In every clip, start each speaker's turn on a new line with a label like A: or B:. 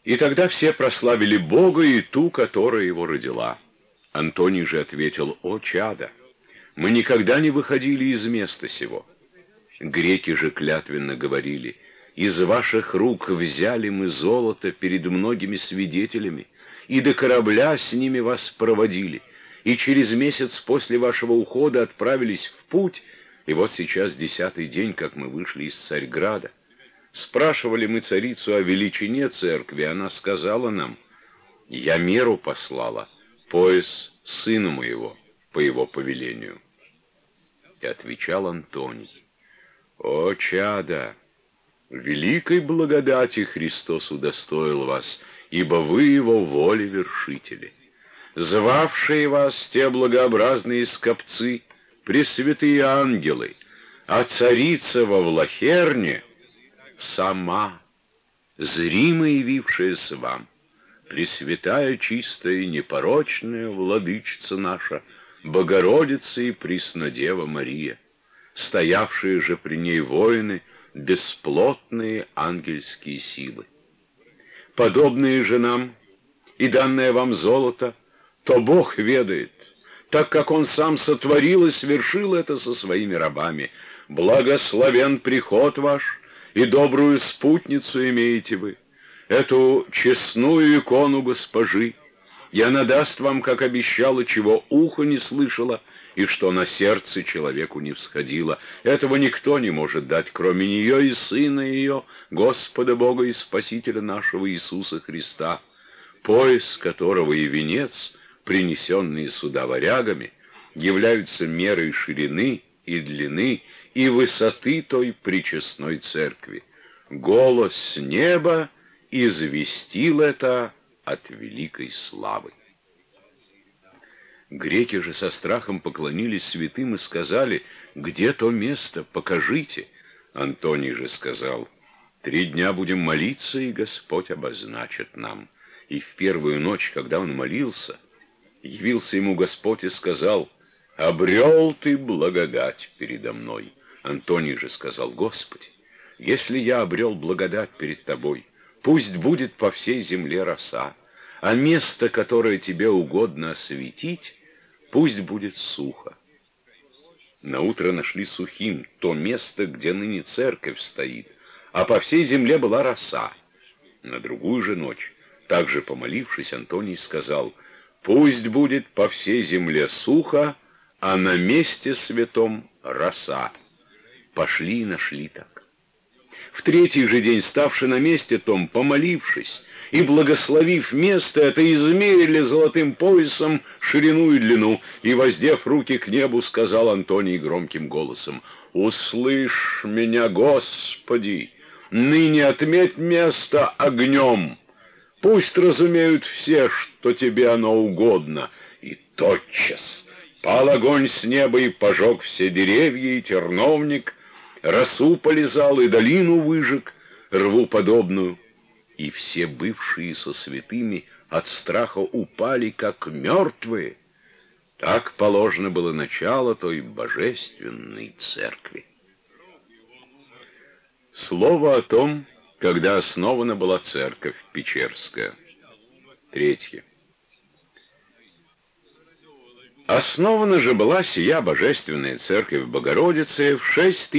A: И тогда все прославили Бога и ту, которая его родила. Антоний же ответил: «О, чадо, мы никогда не выходили из места сего». Греки же клятвенно говорили: «Из ваших рук взяли мы золото перед многими свидетелями, и до корабля с ними вас проводили, и через месяц после вашего ухода отправились в путь, и вот сейчас 10-й день, как мы вышли из Царьграда. Спрашивали мы царицу о величине церкви, она сказала нам: я меру послала, пояс сыну моего, по его повелению». И отвечал Антоний: «О, чадо, великой благодати Христос удостоил вас, ибо вы его воли вершители. Звавшие вас те благообразные скопцы, пресвятые ангелы, а царица во Влахерне сама, зримо явившаяся вам, пресвятая, чистая и непорочная владычица наша, Богородица и Преснодева Мария, стоявшие же при ней воины, бесплотные ангельские силы. Подобные же нам и данное вам золото, то Бог ведает, так как Он сам сотворил и свершил это со своими рабами. Благословен приход ваш, и добрую спутницу имеете вы, эту честную икону госпожи, и она даст вам, как обещала, чего ухо не слышало, и что на сердце человеку не всходило. Этого никто не может дать, кроме нее и Сына ее, Господа Бога и Спасителя нашего Иисуса Христа, пояс которого и венец, принесенные сюда варягами, являются мерой ширины и длины и высоты той пречестной церкви. Голос с неба известил это от великой славы». Греки же со страхом поклонились святым и сказали: «Где то место? Покажите». Антоний же сказал: 3 дня будем молиться, и Господь обозначит нам. И в первую ночь, когда он молился, явился ему Господь и сказал: «Обрел ты благодать передо мной». Антоний же сказал: «Господи, если я обрел благодать перед тобой, пусть будет по всей земле роса, а место, которое тебе угодно осветить, пусть будет сухо». Наутро нашли сухим то место, где ныне церковь стоит, а по всей земле была роса. На другую же ночь, также помолившись, Антоний сказал: «Пусть будет по всей земле сухо, а на месте святом роса». Пошли и нашли так. В 3-й же день, ставши на месте том, помолившись и благословив место это, измерили золотым поясом ширину и длину, и, воздев руки к небу, сказал Антоний громким голосом: «Услышь меня, Господи, ныне отметь место огнем. Пусть разумеют все, что тебе оно угодно». И тотчас пал огонь с неба и пожег все деревья и терновник, росу полизал и долину выжег, рву подобную, и все бывшие со святыми от страха упали, как мертвые. Так положено было начало той божественной церкви. Слово о том, когда основана была церковь Печерская. 3. Основана же была сия божественная церковь Богородицы в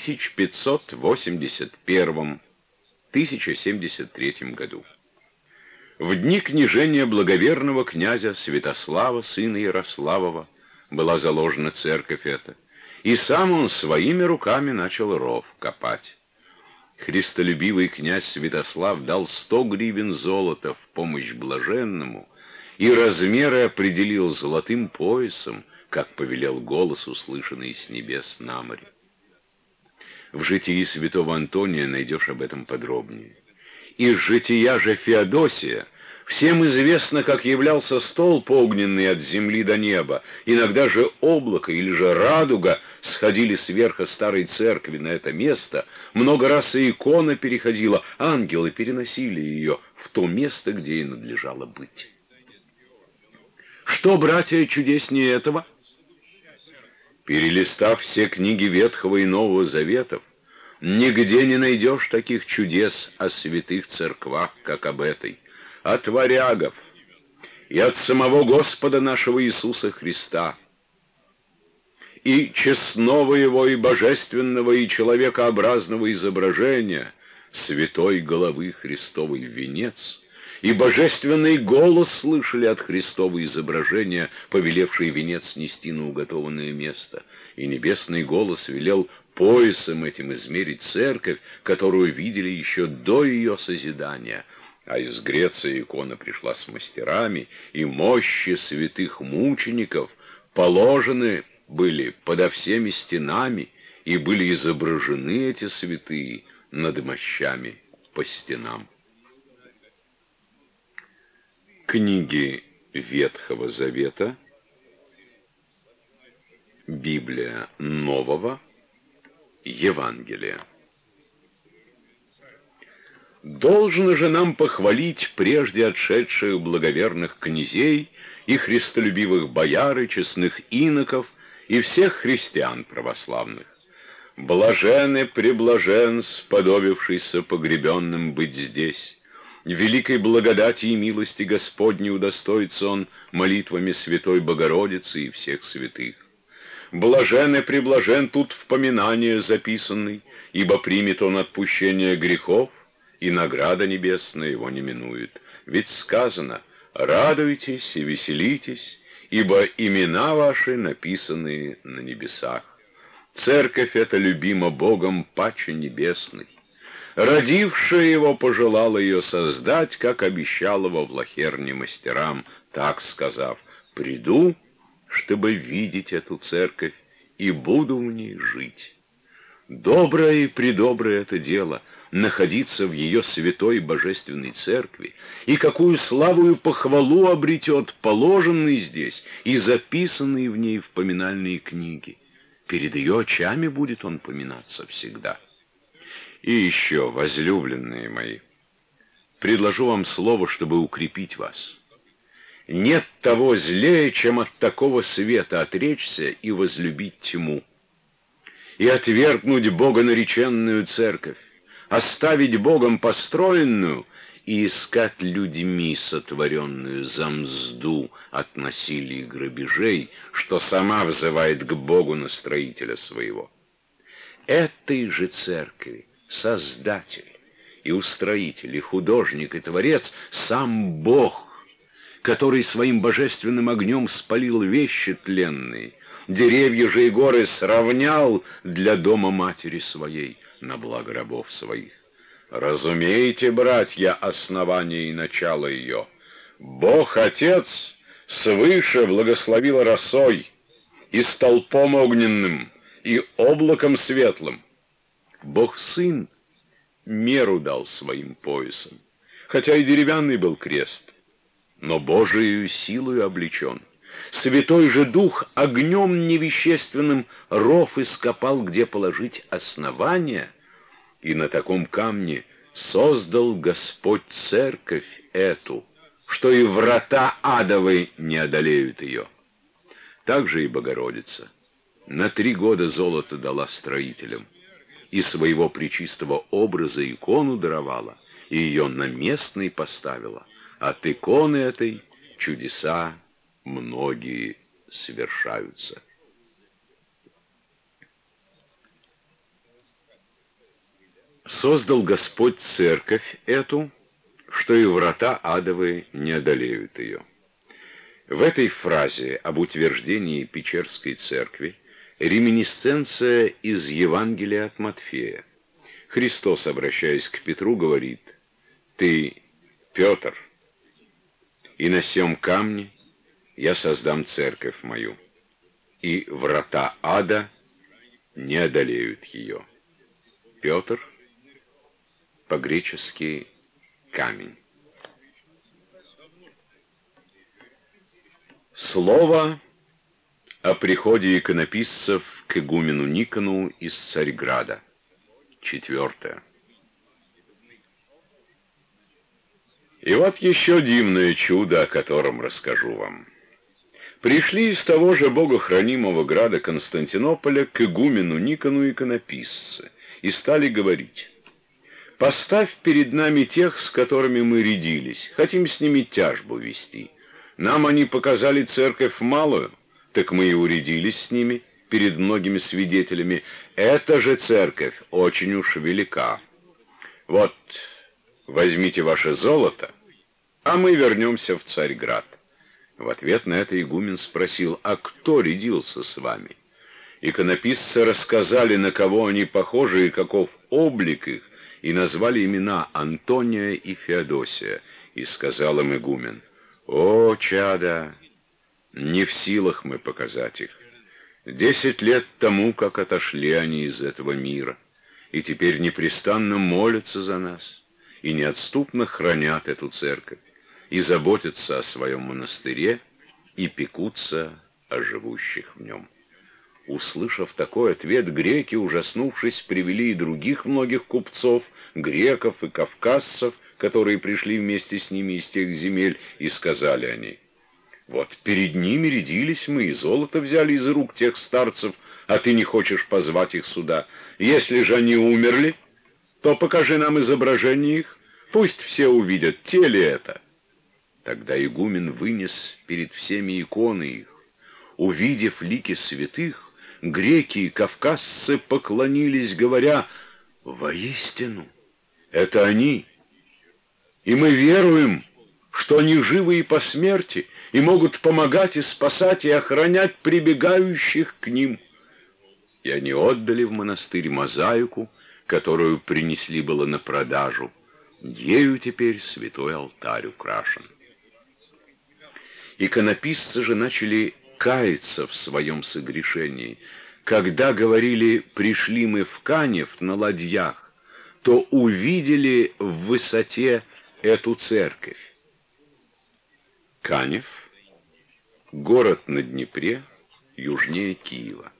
A: 6581-1073 году. В дни княжения благоверного князя Святослава, сына Ярославова, была заложена церковь эта, и сам он своими руками начал ров копать. Христолюбивый князь Святослав дал 100 гривен золота в помощь блаженному, и размеры определил золотым поясом, как повелел голос, услышанный с небес на море. В житии святого Антония найдешь об этом подробнее. Из жития же Феодосия всем известно, как являлся столб огненный от земли до неба. Иногда же облако или же радуга сходили сверху старой церкви на это место. Много раз и икона переходила, ангелы переносили ее в то место, где ей надлежало быть. Что, братья, чудеснее этого? Перелистав все книги Ветхого и Нового Заветов, нигде не найдешь таких чудес о святых церквах, как об этой. от варягов и от самого Господа нашего Иисуса Христа, и честного его, и божественного, и человекообразного изображения святой головы Христовой в венец, и божественный голос слышали от Христова изображения, повелевший венец нести на уготованное место, и небесный голос велел поясом этим измерить церковь, которую видели еще до ее созидания. А из Греции икона пришла с мастерами, и мощи святых мучеников положены были подо всеми стенами, и были изображены эти святые над мощами по стенам. Книги Ветхого Завета, Библия Нового, Евангелие. Должно же нам похвалить прежде отшедших благоверных князей и христолюбивых бояр и честных иноков и всех христиан православных. Блажен и преблажен, сподобившийся погребенным быть здесь. Великой благодати и милости Господней удостоится он молитвами Святой Богородицы и всех святых. Блажен и преблажен тут в поминание записанный, ибо примет он отпущение грехов, и награда небесная его не минует. Ведь сказано: «Радуйтесь и веселитесь, ибо имена ваши написаны на небесах». Церковь эта любима Богом паче небесной. Родившая его пожелала ее создать, как обещала во Влахерне мастерам, так сказав: «Приду, чтобы видеть эту церковь, и буду в ней жить». Доброе и предоброе это дело — находиться в ее святой божественной церкви, и какую славу и похвалу обретет положенный здесь и записанный в ней в поминальные книги. Перед ее очами будет он поминаться всегда. И еще, возлюбленные мои, предложу вам слово, чтобы укрепить вас. Нет того злее, чем от такого света отречься и возлюбить тьму, и отвергнуть богонареченную церковь, оставить Богом построенную и искать людьми сотворенную за мзду от насилия и грабежей, что сама взывает к Богу на строителя своего. Этой же церкви Создатель и устроитель, и художник, и творец сам Бог, который своим божественным огнем спалил вещи тленные, деревья же и горы сравнял для дома матери своей, на благо рабов своих. Разумеете, братья, основание и начало ее. Бог Отец свыше благословил росой, и столпом огненным, и облаком светлым. Бог Сын меру дал своим поясом, хотя и деревянный был крест, но Божией силою облечен. Святой же Дух огнем невещественным ров ископал, где положить основание, и на таком камне создал Господь церковь эту, что и врата адовы не одолеют ее. Так же и Богородица на 3 года золото дала строителям, и своего пречистого образа икону даровала, и ее на местный поставила. От иконы этой чудеса многие совершаются. Создал Господь церковь эту, что и врата адовые не одолеют ее. В этой фразе об утверждении Печерской церкви реминисценция из Евангелия от Матфея. Христос, обращаясь к Петру, говорит: «Ты, Петр, и на сем камне я создам церковь мою, и врата ада не одолеют ее». Петр, по-гречески камень. Слово о приходе иконописцев к игумену Никону из Царьграда. 4. И вот еще дивное чудо, о котором расскажу вам. Пришли из того же богохранимого града Константинополя к игумену Никону иконописцы и стали говорить: Поставь перед нами тех, с которыми мы рядились. Хотим с ними тяжбу вести. Нам они показали церковь малую, так мы и урядились с ними перед многими свидетелями. Эта же церковь очень уж велика. Вот, возьмите ваше золото, а мы вернемся в Царьград». В ответ на это игумен спросил: «А кто рядился с вами?» Иконописцы рассказали, на кого они похожи и каков облик их, и назвали имена Антония и Феодосия. И сказал им игумен: «О, чада, не в силах мы показать их. 10 лет тому, как отошли они из этого мира, и теперь непрестанно молятся за нас, и неотступно хранят эту церковь, и заботятся о своем монастыре, и пекутся о живущих в нем». Услышав такой ответ, греки, ужаснувшись, привели и других многих купцов, греков и кавказцев, которые пришли вместе с ними из тех земель, и сказали они: «Вот перед ними рядились мы, и золото взяли из рук тех старцев, а ты не хочешь позвать их сюда. Если же они умерли, то покажи нам изображение их, пусть все увидят, те ли это». Тогда игумен вынес перед всеми иконы их. Увидев лики святых, греки и кавказцы поклонились, говоря: «Воистину, это они, и мы веруем, что они живы и по смерти, и могут помогать и спасать, и охранять прибегающих к ним». И они отдали в монастырь мозаику, которую принесли было на продажу. Ею теперь святой алтарь украшен. Иконописцы же начали каяться в своем согрешении. Когда говорили: «Пришли мы в Канев на ладьях», то увидели в высоте эту церковь. Канев — город на Днепре, южнее Киева.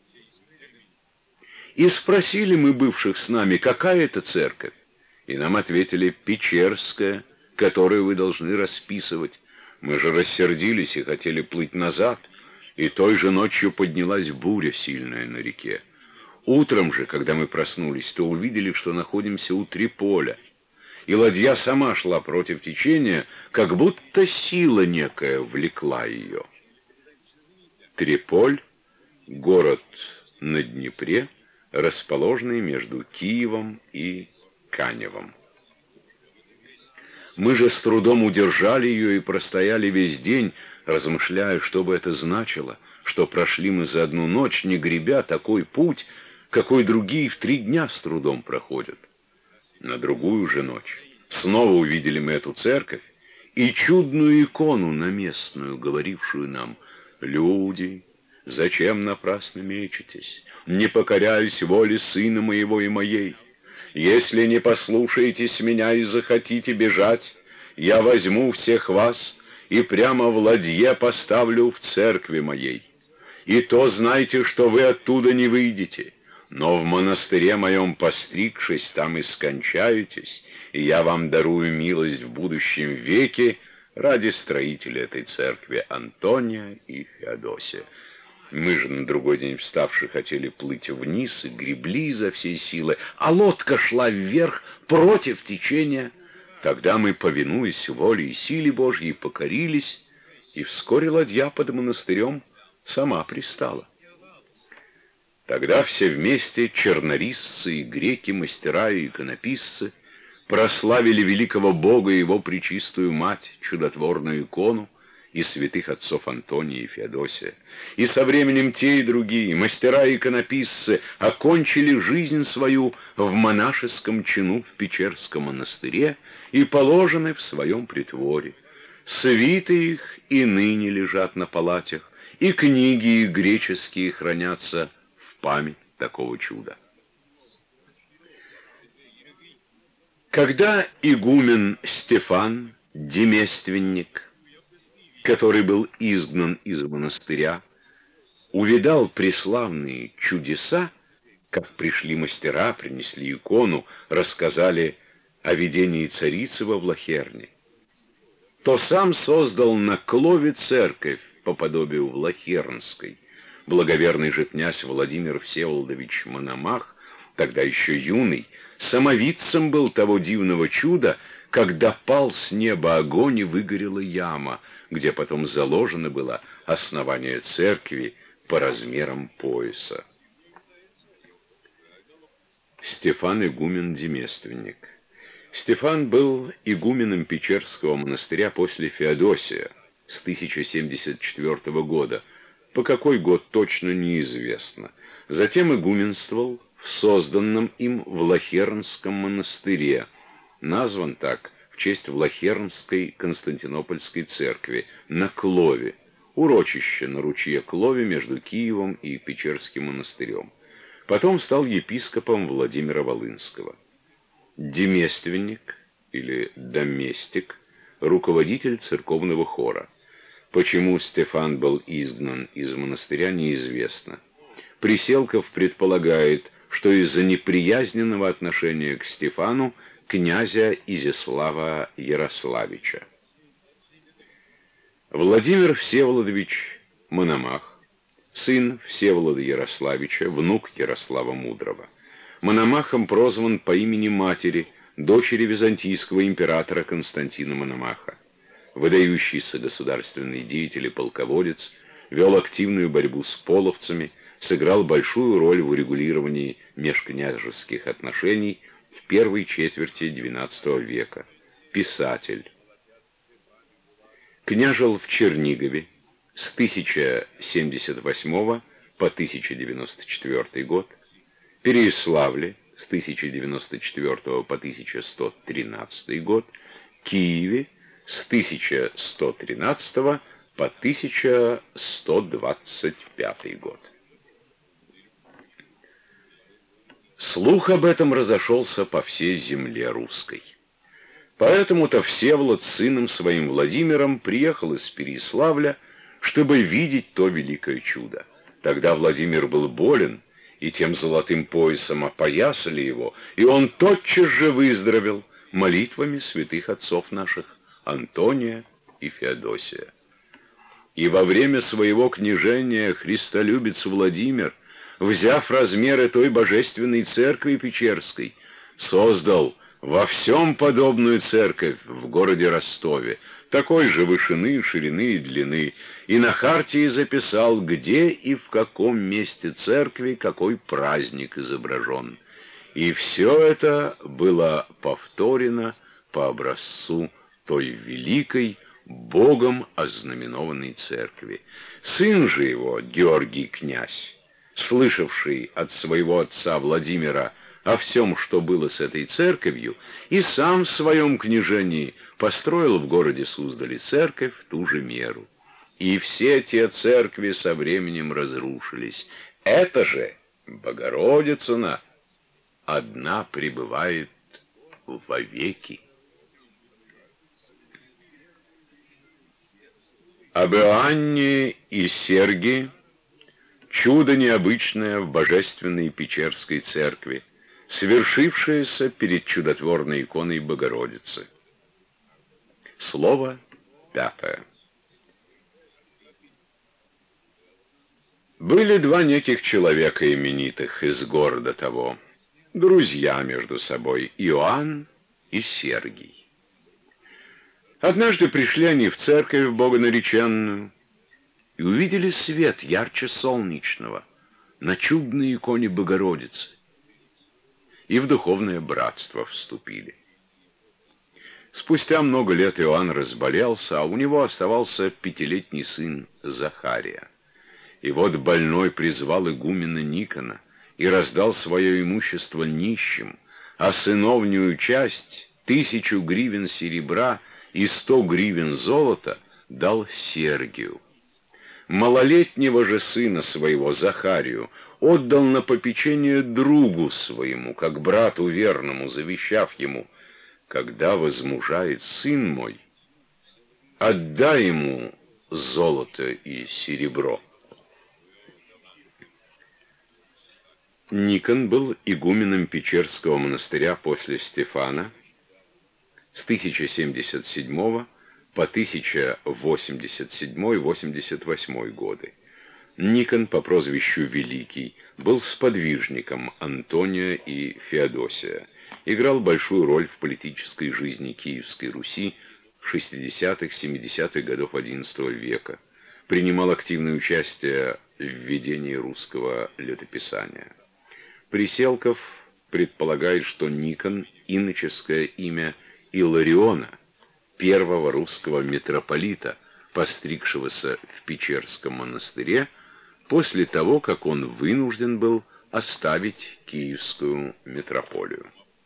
A: И спросили мы бывших с нами, какая это церковь, и нам ответили: «Печерская, которую вы должны расписывать». Мы же рассердились и хотели плыть назад, и той же ночью поднялась буря сильная на реке. Утром же, когда мы проснулись, то увидели, что находимся у Триполя, и ладья сама шла против течения, как будто сила некая влекла ее. Триполь — город на Днепре, расположенный между Киевом и Каневом. Мы же с трудом удержали ее и простояли весь день, размышляя, что бы это значило, что прошли мы за одну ночь, не гребя такой путь, какой другие в 3 дня с трудом проходят. На другую же ночь снова увидели мы эту церковь и чудную икону наместную, говорившую нам: «Люди, зачем напрасно мечетесь? Не покоряюсь воле сына моего и моей. Если не послушаетесь меня и захотите бежать, я возьму всех вас и прямо в ладье поставлю в церкви моей. И то знайте, что вы оттуда не выйдете, но в монастыре моем постригшись, там и скончаетесь, и я вам дарую милость в будущем веке ради строителя этой церкви Антония и Феодосия». Мы же на другой день вставши хотели плыть вниз и гребли изо всей силы, а лодка шла вверх против течения. Тогда мы, повинуясь воле и силе Божьей, покорились, и вскоре ладья под монастырем сама пристала. Тогда все вместе, чернорисцы и греки, мастера и иконописцы, прославили великого Бога и его пречистую мать, чудотворную икону, и святых отцов Антония и Феодосия. И со временем те и другие, мастера и иконописцы, окончили жизнь свою в монашеском чину в Печерском монастыре и положены в своем притворе. Свиты их и ныне лежат на палатях, и книги их греческие хранятся в память такого чуда. Когда игумен Стефан, деместственник, который был изгнан из монастыря, увидал преславные чудеса, как пришли мастера, принесли икону, рассказали о видении царицы во Влахерне, то сам создал на Клове церковь по подобию Влахернской. Благоверный же князь Владимир Всеволодович Мономах, тогда еще юный, самовидцем был того дивного чуда, когда пал с неба огонь и выгорела яма, где потом заложено было основание церкви по размерам пояса. Стефан игумен Деместственник. Стефан был игуменом Печерского монастыря после Феодосия с 1074 года, по какой год точно неизвестно. Затем игуменствовал в созданном им Влахернском монастыре, назван так в честь Влахернской Константинопольской церкви, на Клове, урочище на ручье Клове между Киевом и Печерским монастырем. Потом стал епископом Владимира Волынского. Деместственник или доместик, руководитель церковного хора. Почему Стефан был изгнан из монастыря, неизвестно. Приселков предполагает, что из-за неприязненного отношения к Стефану князя Изяслава Ярославича. Владимир Всеволодович Мономах, сын Всеволода Ярославича, внук Ярослава Мудрого. Мономахом прозван по имени матери, дочери византийского императора Константина Мономаха. Выдающийся государственный деятель и полководец, вел активную борьбу с половцами, сыграл большую роль в урегулировании межкняжеских отношений в первой четверти XII века. Писатель. Княжил в Чернигове с 1078 по 1094 год, Переяславле с 1094 по 1113 год, Киеве с 1113 по 1125 год. Слух об этом разошелся по всей земле русской. Поэтому-то Всеволод с сыном своим Владимиром приехал из Переяславля, чтобы видеть то великое чудо. Тогда Владимир был болен, и тем золотым поясом опоясали его, и он тотчас же выздоровел молитвами святых отцов наших Антония и Феодосия. И во время своего княжения христолюбец Владимир, взяв размеры той божественной церкви Печерской, создал во всем подобную церковь в городе Ростове, такой же вышины, ширины и длины, и на хартии записал, где и в каком месте церкви какой праздник изображен. И все это было повторено по образцу той великой, Богом ознаменованной церкви. Сын же его, Георгий князь, слышавший от своего отца Владимира о всем, что было с этой церковью, и сам в своем княжении построил в городе Суздале церковь в ту же меру. И все те церкви со временем разрушились. Это же Богородицына одна пребывает вовеки. Об Иоанне и Сергии чудо необычное в божественной Печерской церкви, свершившееся перед чудотворной иконой Богородицы. Слово 5. Были два неких человека именитых из города того, друзья между собой, Иоанн и Сергий. Однажды пришли они в церковь богонареченную и увидели свет ярче солнечного на чудной иконе Богородицы, и в духовное братство вступили. Спустя много лет Иоанн разболелся, а у него оставался 5-летний сын Захария. И вот больной призвал игумена Никона и раздал свое имущество нищим, а сыновнюю часть, 1000 гривен серебра и 100 гривен золота, дал Сергию. Малолетнего же сына своего, Захарию, отдал на попечение другу своему, как брату верному, завещав ему: когда возмужает сын мой, отдай ему золото и серебро. Никон был игуменом Печерского монастыря после Стефана с 1077 по 1087-88 годы. Никон по прозвищу Великий был сподвижником Антония и Феодосия. играл большую роль в политической жизни Киевской Руси 60-70-х годов XI века, принимал активное участие в введении русского летописания. Приселков предполагает, что Никон — иноческое имя Илариона, первого русского митрополита, постригшегося в Печерском монастыре после того, как он вынужден был оставить Киевскую митрополию.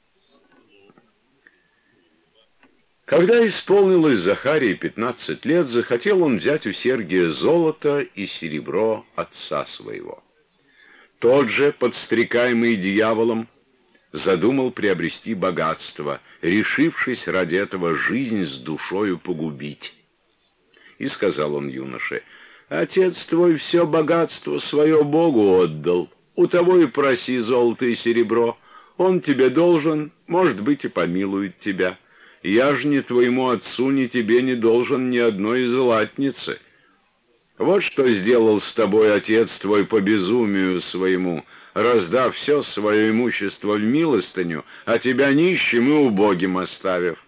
A: Когда исполнилось Захарии 15 лет, захотел он взять у Сергия золото и серебро отца своего. Тот же, подстрекаемый дьяволом, задумал приобрести богатство, решившись ради этого жизнь с душою погубить. И сказал он юноше: «Отец твой все богатство свое Богу отдал, у того и проси золото и серебро, он тебе должен, может быть, и помилует тебя. Я ж ни твоему отцу, ни тебе не должен ни одной златницы. Вот что сделал с тобой отец твой по безумию своему, раздав все свое имущество в милостыню, а тебя нищим и убогим оставив».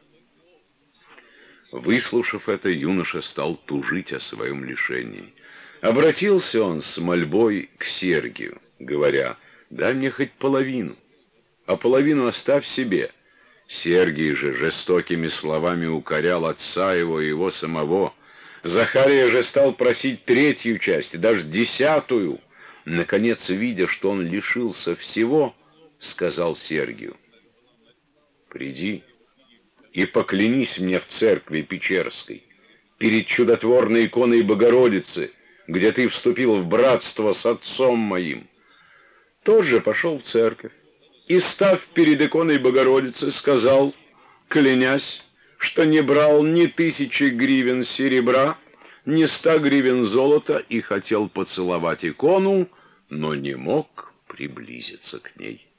A: Выслушав это, юноша стал тужить о своем лишении. Обратился он с мольбой к Сергию, говоря: «Дай мне хоть половину, а половину оставь себе». Сергий же жестокими словами укорял отца его и его самого. Захария же стал просить третью часть, даже 10. Наконец, видя, что он лишился всего, сказал Сергию: «Приди и поклянись мне в церкви Печерской, перед чудотворной иконой Богородицы, где ты вступил в братство с отцом моим». Тот же пошел в церковь и, став перед иконой Богородицы, сказал, клянясь, что не брал ни 1000 гривен серебра, ни 100 гривен золота, и хотел поцеловать икону, но не мог приблизиться к ней.